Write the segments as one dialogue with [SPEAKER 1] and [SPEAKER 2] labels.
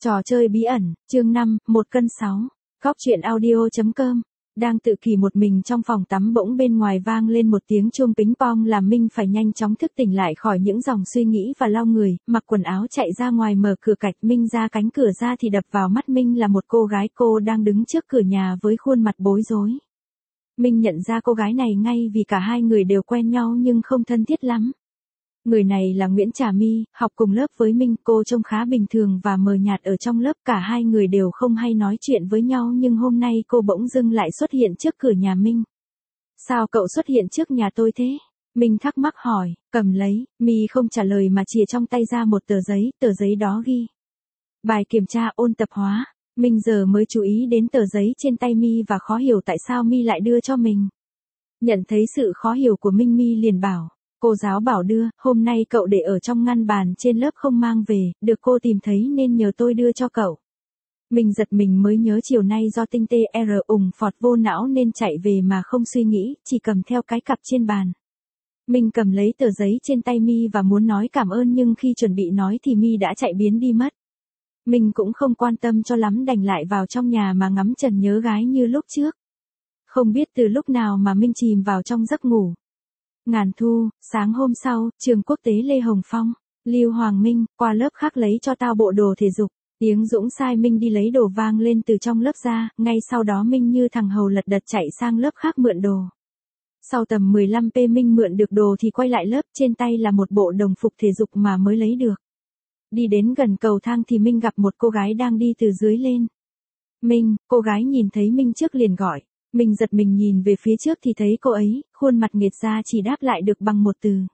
[SPEAKER 1] Trò chơi bí ẩn, chương 5, 1 cân 6. Góc truyện audio.com. Đang tự kỷ một mình trong phòng tắm bỗng bên ngoài vang lên một tiếng chuông pính pong làm Minh phải nhanh chóng thức tỉnh lại khỏi những dòng suy nghĩ và lau người, mặc quần áo chạy ra ngoài mở cửa cạch. Minh ra cánh cửa ra thì đập vào mắt Minh là một cô gái, cô đang đứng trước cửa nhà với khuôn mặt bối rối. Minh nhận ra cô gái này ngay vì cả hai người đều quen nhau nhưng không thân thiết lắm. Người này là Nguyễn Trà My, học cùng lớp với Minh, cô trông khá bình thường và mờ nhạt ở trong lớp, cả hai người đều không hay nói chuyện với nhau nhưng hôm nay cô bỗng dưng lại xuất hiện trước cửa nhà Minh. Sao cậu xuất hiện trước nhà tôi thế? Minh thắc mắc hỏi, cầm lấy, My không trả lời mà chìa trong tay ra một tờ giấy đó ghi bài kiểm tra ôn tập hóa. Minh giờ mới chú ý đến tờ giấy trên tay My và khó hiểu tại sao My lại đưa cho mình. Nhận thấy sự khó hiểu của Minh, My liền bảo. Cô giáo bảo đưa, hôm nay cậu để ở trong ngăn bàn trên lớp không mang về, được cô tìm thấy nên nhờ tôi đưa cho cậu. Mình giật mình mới nhớ chiều nay do tinh tê ùng phọt vô não nên chạy về mà không suy nghĩ, chỉ cầm theo cái cặp trên bàn. Mình cầm lấy tờ giấy trên tay My và muốn nói cảm ơn nhưng khi chuẩn bị nói thì My đã chạy biến đi mất. Mình cũng không quan tâm cho lắm đành lại vào trong nhà mà ngắm trần nhớ gái như lúc trước. Không biết từ lúc nào mà Minh chìm vào trong giấc ngủ. Ngàn thu, sáng hôm sau, trường quốc tế Lê Hồng Phong, Lưu Hoàng Minh, qua lớp khác lấy cho tao bộ đồ thể dục. Tiếng Dũng sai Minh đi lấy đồ vang lên từ trong lớp ra, ngay sau đó Minh như thằng hầu lật đật chạy sang lớp khác mượn đồ. Sau tầm 15 Minh mượn được đồ thì quay lại lớp, trên tay là một bộ đồng phục thể dục mà mới lấy được. Đi đến gần cầu thang thì Minh gặp một cô gái đang đi từ dưới lên. Minh, cô gái nhìn thấy Minh trước liền gọi. Mình giật mình nhìn về phía trước thì thấy cô ấy, khuôn mặt nghệt ra chỉ đáp lại được bằng một từ.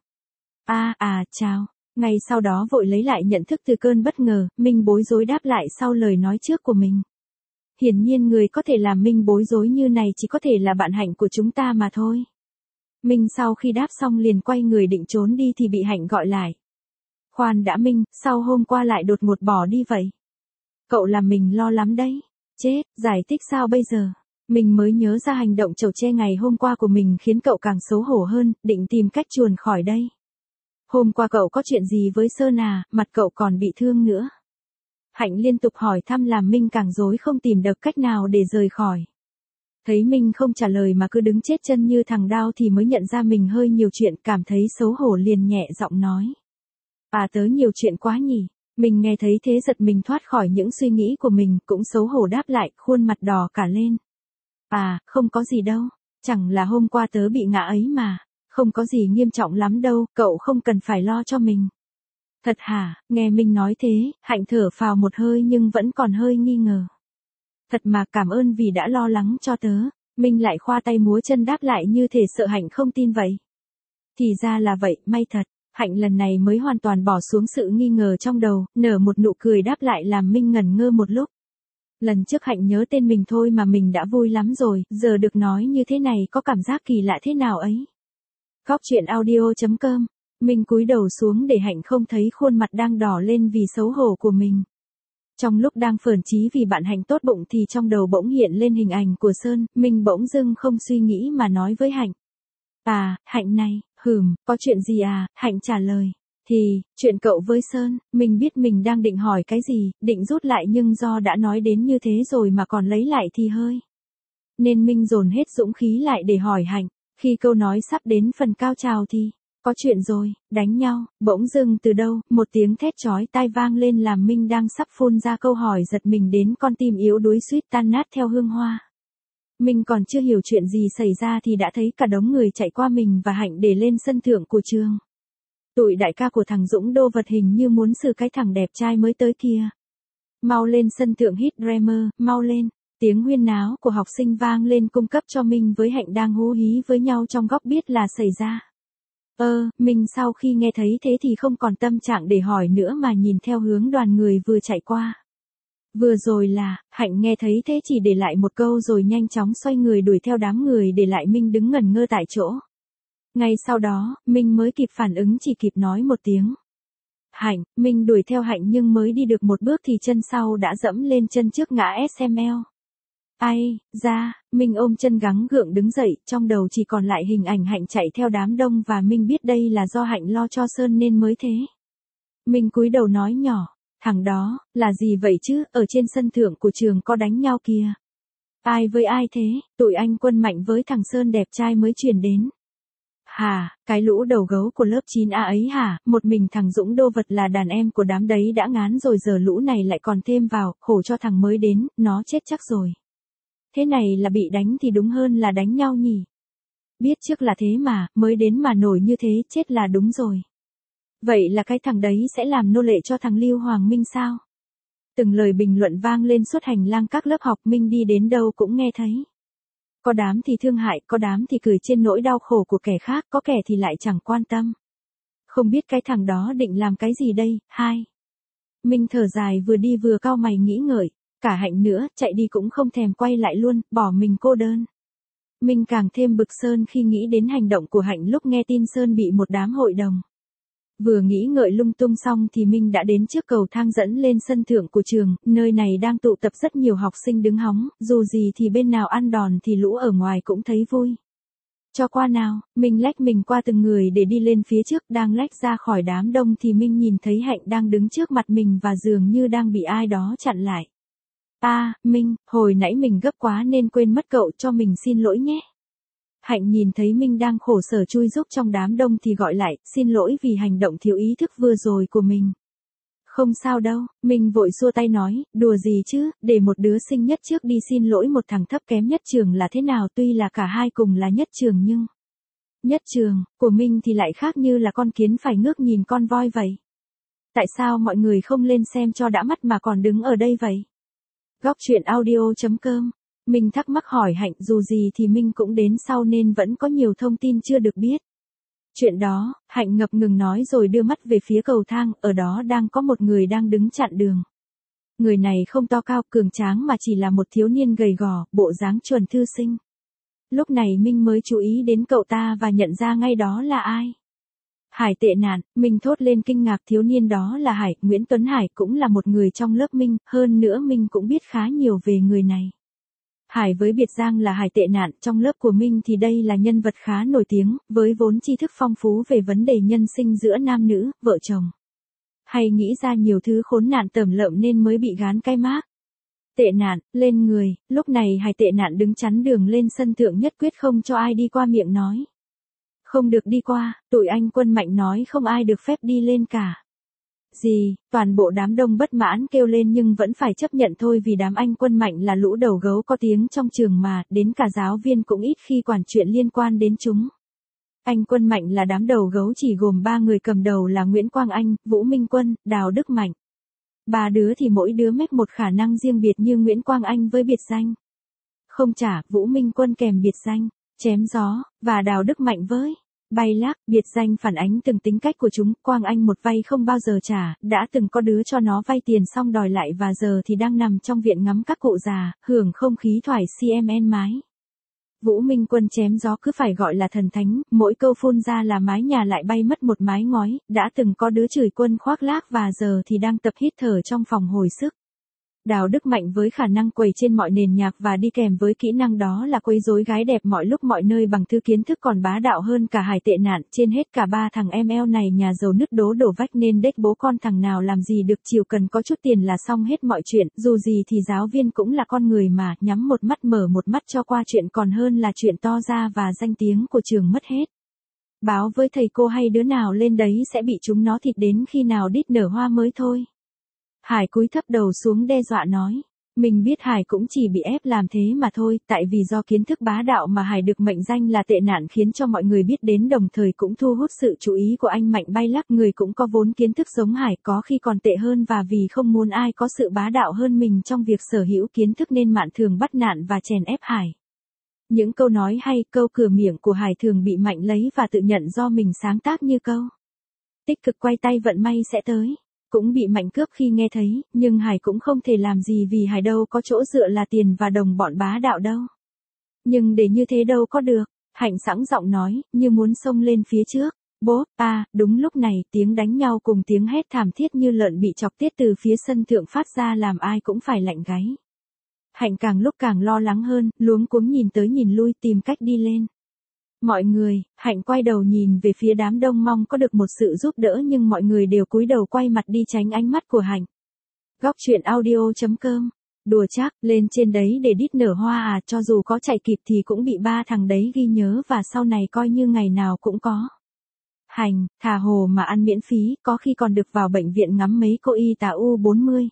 [SPEAKER 1] Chào. Ngay sau đó vội lấy lại nhận thức từ cơn bất ngờ, Minh bối rối đáp lại sau lời nói trước của mình. Hiển nhiên người có thể làm Minh bối rối như này chỉ có thể là bạn Hạnh của chúng ta mà thôi. Minh sau khi đáp xong liền quay người định trốn đi thì bị Hạnh gọi lại. Khoan đã Minh, sao hôm qua lại đột ngột bỏ đi vậy? Cậu làm mình lo lắm đấy. Chết, giải thích sao bây giờ? Mình mới nhớ ra hành động chầu tre ngày hôm qua của mình khiến cậu càng xấu hổ hơn, định tìm cách chuồn khỏi đây. Hôm qua cậu có chuyện gì với Sơn à, mặt cậu còn bị thương nữa. Hạnh liên tục hỏi thăm làm Minh càng rối không tìm được cách nào để rời khỏi. Thấy Minh không trả lời mà cứ đứng chết chân như thằng đao thì mới nhận ra mình hơi nhiều chuyện, cảm thấy xấu hổ liền nhẹ giọng nói. Tớ nhiều chuyện quá nhỉ. Mình nghe thấy thế giật mình thoát khỏi những suy nghĩ của mình, cũng xấu hổ đáp lại, khuôn mặt đỏ cả lên. Không có gì đâu. Chẳng là hôm qua tớ bị ngã ấy mà. Không có gì nghiêm trọng lắm đâu, cậu không cần phải lo cho mình. Thật hả? Nghe Minh nói thế, Hạnh thở phào một hơi nhưng vẫn còn hơi nghi ngờ. Thật mà, cảm ơn vì đã lo lắng cho tớ. Minh lại khoa tay múa chân đáp lại như thể sợ Hạnh không tin vậy. Thì ra là vậy, may thật. Hạnh lần này mới hoàn toàn bỏ xuống sự nghi ngờ trong đầu, nở một nụ cười đáp lại làm Minh ngẩn ngơ một lúc. Lần trước Hạnh nhớ tên mình thôi mà mình đã vui lắm rồi, giờ được nói như thế này có cảm giác kỳ lạ thế nào ấy. Góc truyện audio.com. Minh cúi đầu xuống để Hạnh không thấy khuôn mặt đang đỏ lên vì xấu hổ của mình. Trong lúc đang phởn chí vì bạn Hạnh tốt bụng thì trong đầu bỗng hiện lên hình ảnh của Sơn, Minh bỗng dưng không suy nghĩ mà nói với Hạnh. Hạnh này, có chuyện gì à? Hạnh trả lời. Thì, chuyện cậu với Sơn, mình biết mình đang định hỏi cái gì, định rút lại nhưng do đã nói đến như thế rồi mà còn lấy lại thì hơi. Nên Minh dồn hết dũng khí lại để hỏi Hạnh, khi câu nói sắp đến phần cao trào thì, có chuyện rồi, đánh nhau, bỗng dưng từ đâu, một tiếng thét chói tai vang lên làm Minh đang sắp phun ra câu hỏi giật mình đến con tim yếu đuối suýt tan nát theo hương hoa. Mình còn chưa hiểu chuyện gì xảy ra thì đã thấy cả đống người chạy qua mình và Hạnh để lên sân thượng của trường. Tụi đại ca của thằng Dũng đô vật hình như muốn xử cái thằng đẹp trai mới tới kia. Mau lên sân thượng hit Dreamer, mau lên. Tiếng huyên náo của học sinh vang lên cung cấp cho Minh với Hạnh đang hú hí với nhau trong góc biết là xảy ra. Minh sau khi nghe thấy thế thì không còn tâm trạng để hỏi nữa mà nhìn theo hướng đoàn người vừa chạy qua. Vừa rồi là, Hạnh nghe thấy thế chỉ để lại một câu rồi nhanh chóng xoay người đuổi theo đám người để lại Minh đứng ngẩn ngơ tại chỗ. Ngay sau đó, Minh mới kịp phản ứng chỉ kịp nói một tiếng. Hạnh, Minh đuổi theo Hạnh nhưng mới đi được một bước thì chân sau đã dẫm lên chân trước ngã SML. Minh ôm chân gắng gượng đứng dậy, trong đầu chỉ còn lại hình ảnh Hạnh chạy theo đám đông và Minh biết đây là do Hạnh lo cho Sơn nên mới thế. Minh cúi đầu nói nhỏ, Thằng đó, là gì vậy chứ, ở trên sân thượng của trường có đánh nhau kìa. Ai với ai thế, tụi anh Quân Mạnh với thằng Sơn đẹp trai mới truyền đến. Hả, cái lũ đầu gấu của lớp 9A ấy hả, một mình thằng Dũng đô vật là đàn em của đám đấy đã ngán rồi giờ lũ này lại còn thêm vào, khổ cho thằng mới đến, nó chết chắc rồi. Thế này là bị đánh thì đúng hơn là đánh nhau nhỉ. Biết trước là thế mà, mới đến mà nổi như thế, chết là đúng rồi. Vậy là cái thằng đấy sẽ làm nô lệ cho thằng Lưu Hoàng Minh sao? Từng lời bình luận vang lên suốt hành lang các lớp học, Minh đi đến đâu cũng nghe thấy. Có đám thì thương hại, có đám thì cười trên nỗi đau khổ của kẻ khác, có kẻ thì lại chẳng quan tâm. Không biết cái thằng đó định làm cái gì đây, hai. Minh thở dài vừa đi vừa cau mày nghĩ ngợi, cả Hạnh nữa, chạy đi cũng không thèm quay lại luôn, bỏ mình cô đơn. Minh càng thêm bực Sơn khi nghĩ đến hành động của Hạnh lúc nghe tin Sơn bị một đám hội đồng. Vừa nghĩ ngợi lung tung xong thì Minh đã đến trước cầu thang dẫn lên sân thượng của trường, nơi này đang tụ tập rất nhiều học sinh đứng hóng, dù gì thì bên nào ăn đòn thì lũ ở ngoài cũng thấy vui. Cho qua nào, Minh lách mình qua từng người để đi lên phía trước, đang lách ra khỏi đám đông thì Minh nhìn thấy Hạnh đang đứng trước mặt mình và dường như đang bị ai đó chặn lại. Minh, hồi nãy mình gấp quá nên quên mất cậu, cho mình xin lỗi nhé. Hạnh nhìn thấy Minh đang khổ sở chui rúc trong đám đông thì gọi lại, xin lỗi vì hành động thiếu ý thức vừa rồi của mình. Không sao đâu, Minh vội xua tay nói, đùa gì chứ, để một đứa sinh nhất trước đi xin lỗi một thằng thấp kém nhất trường là thế nào, tuy là cả hai cùng là nhất trường nhưng... Nhất trường, của Minh thì lại khác như là con kiến phải ngước nhìn con voi vậy. Tại sao mọi người không lên xem cho đã mắt mà còn đứng ở đây vậy? Góc truyện audio.com. Minh thắc mắc hỏi Hạnh, dù gì thì Minh cũng đến sau nên vẫn có nhiều thông tin chưa được biết. Chuyện đó, Hạnh ngập ngừng nói rồi đưa mắt về phía cầu thang, ở đó đang có một người đang đứng chặn đường. Người này không to cao cường tráng mà chỉ là một thiếu niên gầy gò, bộ dáng chuẩn thư sinh. Lúc này Minh mới chú ý đến cậu ta và nhận ra ngay đó là ai. Hải tệ nạn, Minh thốt lên kinh ngạc, thiếu niên đó là Hải, Nguyễn Tuấn Hải cũng là một người trong lớp Minh, hơn nữa Minh cũng biết khá nhiều về người này. Hải với biệt danh là Hải tệ nạn, trong lớp của Minh thì đây là nhân vật khá nổi tiếng, với vốn tri thức phong phú về vấn đề nhân sinh giữa nam nữ, vợ chồng. Hay nghĩ ra nhiều thứ khốn nạn tởm lợm nên mới bị gán cái mác. Tệ nạn, lên người, lúc này Hải tệ nạn đứng chắn đường lên sân thượng, nhất quyết không cho ai đi qua, miệng nói. Không được đi qua, tụi anh Quân Mạnh nói không ai được phép đi lên cả. Gì, toàn bộ đám đông bất mãn kêu lên nhưng vẫn phải chấp nhận thôi vì đám anh Quân Mạnh là lũ đầu gấu có tiếng trong trường mà, đến cả giáo viên cũng ít khi quản chuyện liên quan đến chúng. Anh Quân Mạnh là đám đầu gấu chỉ gồm 3 người, cầm đầu là Nguyễn Quang Anh, Vũ Minh Quân, Đào Đức Mạnh. 3 đứa thì mỗi đứa mép một khả năng riêng biệt, như Nguyễn Quang Anh với biệt danh không trả, Vũ Minh Quân kèm biệt danh chém gió, và Đào Đức Mạnh với bay lác, biệt danh phản ánh từng tính cách của chúng. Quang Anh một vay không bao giờ trả, đã từng có đứa cho nó vay tiền xong đòi lại và giờ thì đang nằm trong viện ngắm các cụ già, hưởng không khí thoải CMN mái. Vũ Minh Quân chém gió cứ phải gọi là thần thánh, mỗi câu phun ra là mái nhà lại bay mất một mái ngói, đã từng có đứa chửi Quân khoác lác và giờ thì đang tập hít thở trong phòng hồi sức. Đào Đức Mạnh với khả năng quẩy trên mọi nền nhạc và đi kèm với kỹ năng đó là quấy rối gái đẹp mọi lúc mọi nơi bằng thứ kiến thức còn bá đạo hơn cả Hải tệ nạn. Trên hết cả 3 thằng ML này nhà giàu nứt đố đổ vách nên đếch bố con thằng nào làm gì được, chiều cần có chút tiền là xong hết mọi chuyện. Dù gì thì giáo viên cũng là con người mà, nhắm một mắt mở một mắt cho qua chuyện còn hơn là chuyện to ra và danh tiếng của trường mất hết. Báo với thầy cô hay đứa nào lên đấy sẽ bị chúng nó thịt đến khi nào đít nở hoa mới thôi. Hải cúi thấp đầu xuống đe dọa nói. Mình biết Hải cũng chỉ bị ép làm thế mà thôi, tại vì do kiến thức bá đạo mà Hải được mệnh danh là tệ nạn khiến cho mọi người biết đến, đồng thời cũng thu hút sự chú ý của anh Mạnh bay lắc, người cũng có vốn kiến thức giống Hải, có khi còn tệ hơn, và vì không muốn ai có sự bá đạo hơn mình trong việc sở hữu kiến thức nên Mạn thường bắt nạt và chèn ép Hải. Những câu nói hay, câu cửa miệng của Hải thường bị Mạnh lấy và tự nhận do mình sáng tác, như câu tích cực quay tay vận may sẽ tới. Cũng bị Mạnh cướp khi nghe thấy, nhưng Hải cũng không thể làm gì vì Hải đâu có chỗ dựa là tiền và đồng bọn bá đạo đâu. Nhưng để như thế đâu có được, Hạnh sẵn giọng nói, như muốn xông lên phía trước. Bố, đúng lúc này, tiếng đánh nhau cùng tiếng hét thảm thiết như lợn bị chọc tiết từ phía sân thượng phát ra làm ai cũng phải lạnh gáy. Hạnh càng lúc càng lo lắng hơn, luống cuống nhìn tới nhìn lui tìm cách đi lên. Mọi người, Hạnh quay đầu nhìn về phía đám đông mong có được một sự giúp đỡ nhưng mọi người đều cúi đầu quay mặt đi tránh ánh mắt của Hạnh. Góc truyện audio.com. Đùa chắc, lên trên đấy để đít nở hoa à, cho dù có chạy kịp thì cũng bị ba thằng đấy ghi nhớ và sau này coi như ngày nào cũng có. Hành, thà hồ mà ăn miễn phí, có khi còn được vào bệnh viện ngắm mấy cô y tá U40.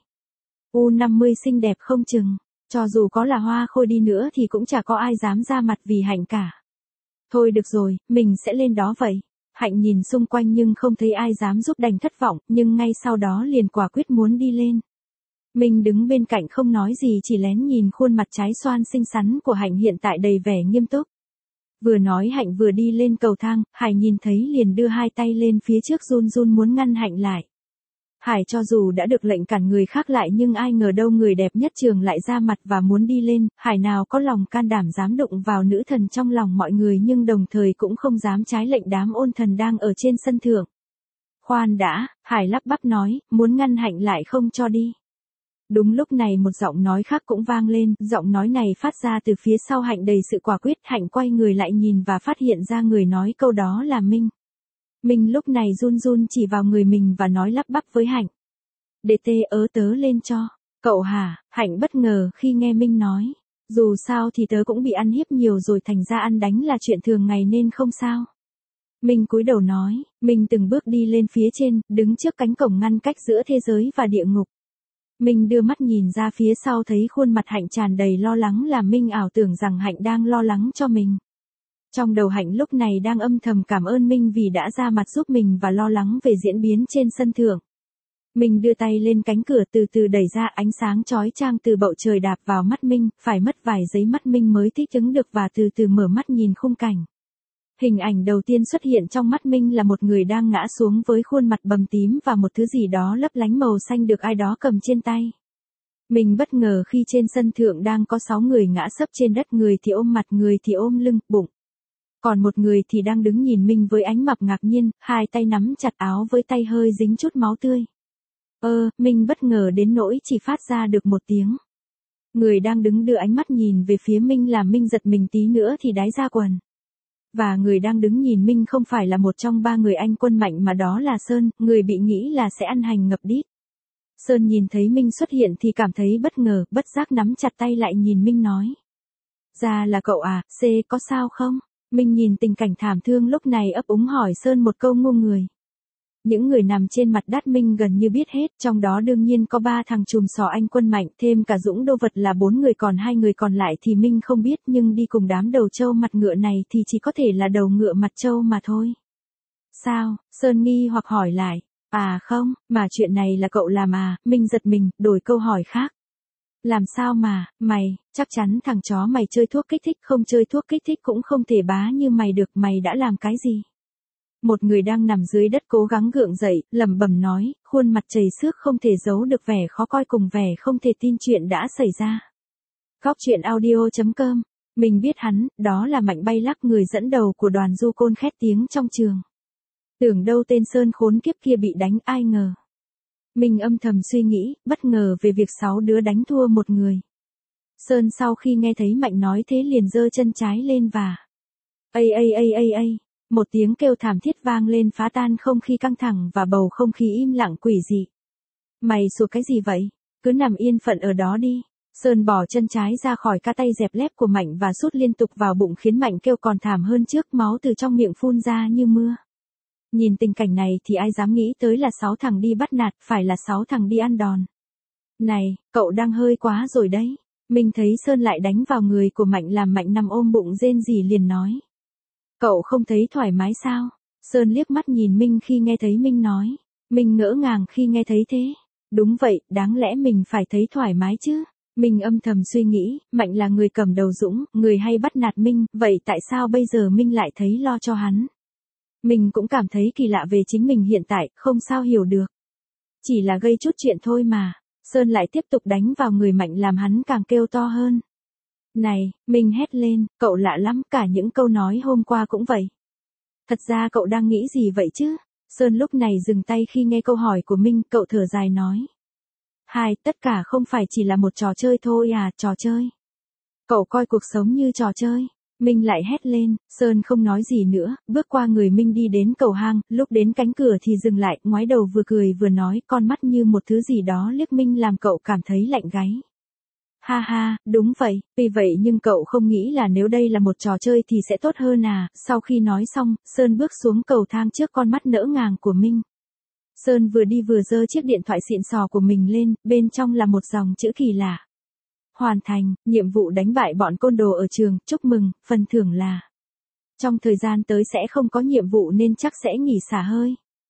[SPEAKER 1] U50 xinh đẹp không chừng, cho dù có là hoa khôi đi nữa thì cũng chả có ai dám ra mặt vì Hạnh cả. Thôi được rồi, mình sẽ lên đó vậy. Hạnh nhìn xung quanh nhưng không thấy ai dám giúp đành thất vọng, nhưng ngay sau đó liền quả quyết muốn đi lên. Mình đứng bên cạnh không nói gì chỉ lén nhìn khuôn mặt trái xoan xinh xắn của Hạnh hiện tại đầy vẻ nghiêm túc. Vừa nói Hạnh vừa đi lên cầu thang, Hải nhìn thấy liền đưa hai tay lên phía trước run run muốn ngăn Hạnh lại. Hải cho dù đã được lệnh cản người khác lại nhưng ai ngờ đâu người đẹp nhất trường lại ra mặt và muốn đi lên, Hải nào có lòng can đảm dám đụng vào nữ thần trong lòng mọi người nhưng đồng thời cũng không dám trái lệnh đám ôn thần đang ở trên sân thượng. Khoan đã, Hải lắp bắp nói, muốn ngăn Hạnh lại không cho đi. Đúng lúc này một giọng nói khác cũng vang lên, giọng nói này phát ra từ phía sau Hạnh đầy sự quả quyết. Hạnh quay người lại nhìn và phát hiện ra người nói câu đó là Minh. Minh lúc này run run chỉ vào người mình và nói lắp bắp với Hạnh. Để tớ lên cho. Cậu hả? Hạnh bất ngờ khi nghe Minh nói. Dù sao thì tớ cũng bị ăn hiếp nhiều rồi thành ra ăn đánh là chuyện thường ngày nên không sao. Minh cúi đầu nói, Minh từng bước đi lên phía trên, đứng trước cánh cổng ngăn cách giữa thế giới và địa ngục. Minh đưa mắt nhìn ra phía sau thấy khuôn mặt Hạnh tràn đầy lo lắng làm Minh ảo tưởng rằng Hạnh đang lo lắng cho mình. Trong đầu Hạnh lúc này đang âm thầm cảm ơn Minh vì đã ra mặt giúp mình và lo lắng về diễn biến trên sân thượng. Minh đưa tay lên cánh cửa từ từ đẩy ra, ánh sáng chói chang từ bầu trời đạp vào mắt Minh, phải mất vài giây mắt Minh mới thích ứng được và từ từ mở mắt nhìn khung cảnh. Hình ảnh đầu tiên xuất hiện trong mắt Minh là một người đang ngã xuống với khuôn mặt bầm tím và một thứ gì đó lấp lánh màu xanh được ai đó cầm trên tay. Mình bất ngờ khi trên sân thượng đang có 6 người ngã sấp trên đất, người thì ôm mặt, người thì ôm lưng, bụng. Còn một người thì đang đứng nhìn Minh với ánh mắt ngạc nhiên, hai tay nắm chặt áo với tay hơi dính chút máu tươi. Minh bất ngờ đến nỗi chỉ phát ra được một tiếng. Người đang đứng đưa ánh mắt nhìn về phía Minh làm Minh giật mình tí nữa thì đái ra quần. Và người đang đứng nhìn Minh không phải là một trong 3 người anh quân mạnh mà đó là Sơn, người bị nghĩ là sẽ ăn hành ngập đít. Sơn nhìn thấy Minh xuất hiện thì cảm thấy bất ngờ, bất giác nắm chặt tay lại nhìn Minh nói. Ra là cậu à, có sao không? Minh nhìn tình cảnh thảm thương lúc này ấp úng hỏi Sơn một câu ngu người. Những người nằm trên mặt đất Minh gần như biết hết, trong đó đương nhiên có 3 thằng chùm sò anh quân mạnh, thêm cả Dũng Đô Vật là 4 người, còn 2 người còn lại thì Minh không biết, nhưng đi cùng đám đầu trâu mặt ngựa này thì chỉ có thể là đầu ngựa mặt trâu mà thôi. Sao? Sơn nghi hoặc hỏi lại. À không, mà chuyện này là cậu làm à? Minh giật mình, đổi câu hỏi khác. Làm sao mà, mày, chắc chắn thằng chó mày chơi thuốc kích thích, không chơi thuốc kích thích cũng không thể bá như mày được, mày đã làm cái gì? Một người đang nằm dưới đất cố gắng gượng dậy, lẩm bẩm nói, khuôn mặt chảy xước không thể giấu được vẻ khó coi cùng vẻ không thể tin chuyện đã xảy ra. Góc truyện audio.com. Mình biết hắn, đó là Mạnh Bay Lắc, người dẫn đầu của đoàn du côn khét tiếng trong trường. Tưởng đâu tên Sơn khốn kiếp kia bị đánh, ai ngờ. Mình âm thầm suy nghĩ, bất ngờ về việc 6 đứa đánh thua một người. Sơn sau khi nghe thấy Mạnh nói thế liền giơ chân trái lên và... Ây. Một tiếng kêu thảm thiết vang lên phá tan không khí căng thẳng và bầu không khí im lặng quỷ dị. Mày sủa cái gì vậy? Cứ nằm yên phận ở đó đi. Sơn bỏ chân trái ra khỏi ca tay dẹp lép của Mạnh và sút liên tục vào bụng khiến Mạnh kêu còn thảm hơn trước, máu từ trong miệng phun ra như mưa. Nhìn tình cảnh này thì ai dám nghĩ tới là 6 thằng đi bắt nạt, phải là 6 thằng đi ăn đòn. Này, cậu đang hơi quá rồi đấy. Mình thấy Sơn lại đánh vào người của Mạnh làm Mạnh nằm ôm bụng rên rỉ liền nói. Cậu không thấy thoải mái sao? Sơn liếc mắt nhìn Minh khi nghe thấy Minh nói. Minh ngỡ ngàng khi nghe thấy thế. Đúng vậy, đáng lẽ mình phải thấy thoải mái chứ. Minh âm thầm suy nghĩ, Mạnh là người cầm đầu Dũng, người hay bắt nạt Minh, vậy tại sao bây giờ Minh lại thấy lo cho hắn? Mình cũng cảm thấy kỳ lạ về chính mình hiện tại, không sao hiểu được. Chỉ là gây chút chuyện thôi mà. Sơn lại tiếp tục đánh vào người Mạnh làm hắn càng kêu to hơn. Này, mình hét lên, cậu lạ lắm, cả những câu nói hôm qua cũng vậy. Thật ra cậu đang nghĩ gì vậy chứ? Sơn lúc này dừng tay khi nghe câu hỏi của Minh, cậu thở dài nói. Tất cả không phải chỉ là một trò chơi thôi à, trò chơi. Cậu coi cuộc sống như trò chơi. Minh lại hét lên, Sơn không nói gì nữa, bước qua người Minh đi đến cầu hang, lúc đến cánh cửa thì dừng lại, ngoái đầu vừa cười vừa nói, con mắt như một thứ gì đó liếc Minh làm cậu cảm thấy lạnh gáy. Ha ha, đúng vậy, vì vậy nhưng cậu không nghĩ là nếu đây là một trò chơi thì sẽ tốt hơn à, sau khi nói xong, Sơn bước xuống cầu thang trước con mắt nỡ ngàng của Minh. Sơn vừa đi vừa giơ chiếc điện thoại xịn sò của mình lên, bên trong là một dòng chữ kỳ lạ. Hoàn thành, nhiệm vụ đánh bại bọn côn đồ ở trường, chúc mừng, phần thưởng là. Trong thời gian tới sẽ không có nhiệm vụ nên chắc sẽ nghỉ xả hơi.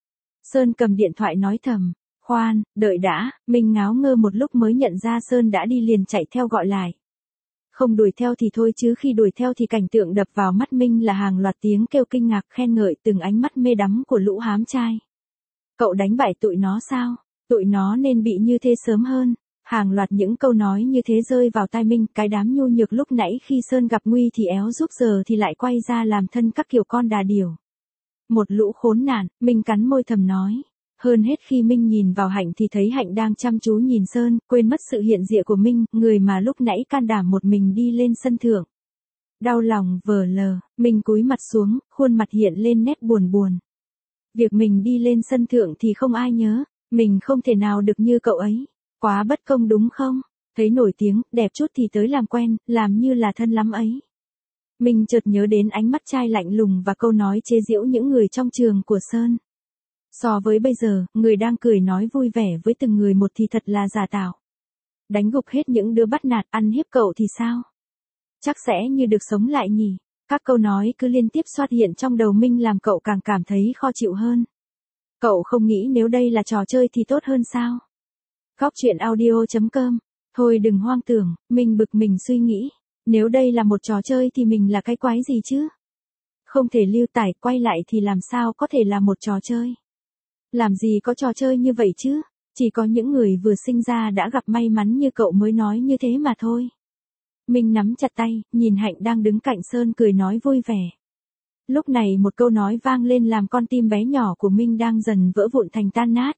[SPEAKER 1] Sơn cầm điện thoại nói thầm, khoan, đợi đã, Minh ngáo ngơ một lúc mới nhận ra Sơn đã đi liền chạy theo gọi lại. Không đuổi theo thì thôi chứ khi đuổi theo thì cảnh tượng đập vào mắt Minh là hàng loạt tiếng kêu kinh ngạc khen ngợi từng ánh mắt mê đắm của lũ hám trai. Cậu đánh bại tụi nó sao? Tụi nó nên bị như thế sớm hơn. Hàng loạt những câu nói như thế rơi vào tai Minh, cái đám nhu nhược lúc nãy khi Sơn gặp nguy thì éo giúp giờ thì lại quay ra làm thân các kiểu con đà điểu. Một lũ khốn nạn, Minh cắn môi thầm nói. Hơn hết khi Minh nhìn vào Hạnh thì thấy Hạnh đang chăm chú nhìn Sơn, quên mất sự hiện diện của Minh, người mà lúc nãy can đảm một mình đi lên sân thượng. Đau lòng vờ lờ, Minh cúi mặt xuống, khuôn mặt hiện lên nét buồn buồn. Việc mình đi lên sân thượng thì không ai nhớ, mình không thể nào được như cậu ấy. Quá bất công đúng không? Thấy nổi tiếng, đẹp chút thì tới làm quen, làm như là thân lắm ấy. Mình chợt nhớ đến ánh mắt trai lạnh lùng và câu nói chế giễu những người trong trường của Sơn. So với bây giờ, người đang cười nói vui vẻ với từng người một thì thật là giả tạo. Đánh gục hết những đứa bắt nạt ăn hiếp cậu thì sao? Chắc sẽ như được sống lại nhỉ? Các câu nói cứ liên tiếp xuất hiện trong đầu Minh làm cậu càng cảm thấy khó chịu hơn. Cậu không nghĩ nếu đây là trò chơi thì tốt hơn sao? Góc chuyện audio.com. Thôi đừng hoang tưởng, Minh bực mình suy nghĩ. Nếu đây là một trò chơi thì mình là cái quái gì chứ? Không thể lưu tải quay lại thì làm sao có thể là một trò chơi? Làm gì có trò chơi như vậy chứ? Chỉ có những người vừa sinh ra đã gặp may mắn như cậu mới nói như thế mà thôi. Minh nắm chặt tay, nhìn Hạnh đang đứng cạnh Sơn cười nói vui vẻ. Lúc này một câu nói vang lên làm con tim bé nhỏ của Minh đang dần vỡ vụn thành tan nát.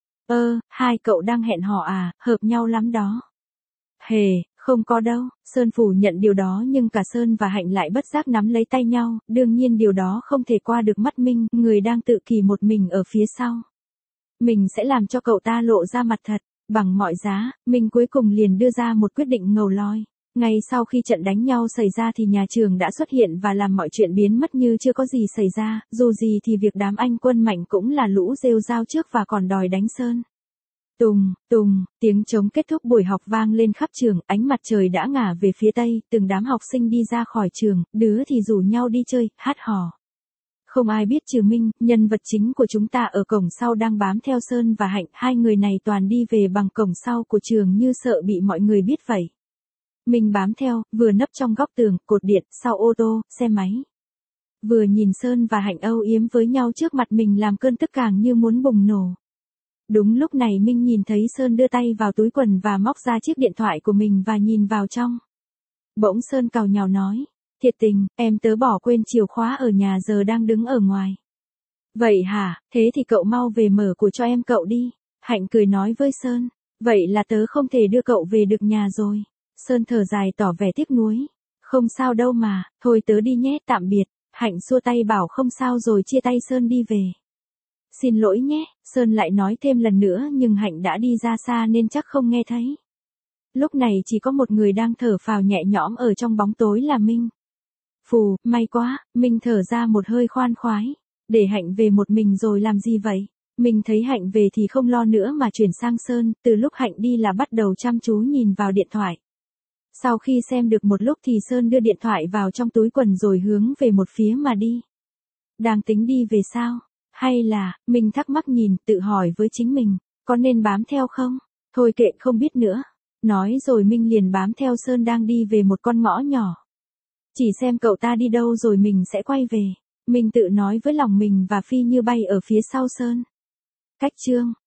[SPEAKER 1] Hai cậu đang hẹn hò à, hợp nhau lắm đó. Hề, không có đâu, Sơn phủ nhận điều đó nhưng cả Sơn và Hạnh lại bất giác nắm lấy tay nhau, đương nhiên điều đó không thể qua được mắt Minh, người đang tự kỷ một mình ở phía sau. Mình sẽ làm cho cậu ta lộ ra mặt thật, bằng mọi giá, Minh cuối cùng liền đưa ra một quyết định ngầu loi. Ngay sau khi trận đánh nhau xảy ra thì nhà trường đã xuất hiện và làm mọi chuyện biến mất như chưa có gì xảy ra, dù gì thì việc đám anh quân mạnh cũng là lũ rêu rao trước và còn đòi đánh Sơn. Tùng, tùng, tiếng trống kết thúc buổi học vang lên khắp trường, ánh mặt trời đã ngả về phía tây, từng đám học sinh đi ra khỏi trường, đứa thì rủ nhau đi chơi, hát hò. Không ai biết trừ Minh, nhân vật chính của chúng ta ở cổng sau đang bám theo Sơn và Hạnh, hai người này toàn đi về bằng cổng sau của trường như sợ bị mọi người biết vậy. Minh bám theo, vừa nấp trong góc tường, cột điện, sau ô tô, xe máy. Vừa nhìn Sơn và Hạnh âu yếm với nhau trước mặt mình làm cơn tức càng như muốn bùng nổ. Đúng lúc này Minh nhìn thấy Sơn đưa tay vào túi quần và móc ra chiếc điện thoại của mình và nhìn vào trong. Bỗng Sơn càu nhàu nói, thiệt tình, em tớ bỏ quên chìa khóa ở nhà giờ đang đứng ở ngoài. Vậy hả, thế thì cậu mau về mở cửa cho em cậu đi. Hạnh cười nói với Sơn, vậy là tớ không thể đưa cậu về được nhà rồi. Sơn thở dài tỏ vẻ tiếc nuối. Không sao đâu mà, thôi tớ đi nhé, tạm biệt. Hạnh xua tay bảo không sao rồi chia tay Sơn đi về. Xin lỗi nhé, Sơn lại nói thêm lần nữa nhưng Hạnh đã đi ra xa nên chắc không nghe thấy. Lúc này chỉ có một người đang thở phào nhẹ nhõm ở trong bóng tối là Minh. Phù, may quá, Minh thở ra một hơi khoan khoái. Để Hạnh về một mình rồi làm gì vậy? Mình thấy Hạnh về thì không lo nữa mà chuyển sang Sơn, từ lúc Hạnh đi là bắt đầu chăm chú nhìn vào điện thoại. Sau khi xem được một lúc thì Sơn đưa điện thoại vào trong túi quần rồi hướng về một phía mà đi. Đang tính đi về sao? Hay là, mình thắc mắc nhìn, tự hỏi với chính mình, có nên bám theo không? Thôi kệ không biết nữa. Nói rồi Minh liền bám theo Sơn đang đi về một con ngõ nhỏ. Chỉ xem cậu ta đi đâu rồi mình sẽ quay về. Mình tự nói với lòng mình và phi như bay ở phía sau Sơn. Cách chương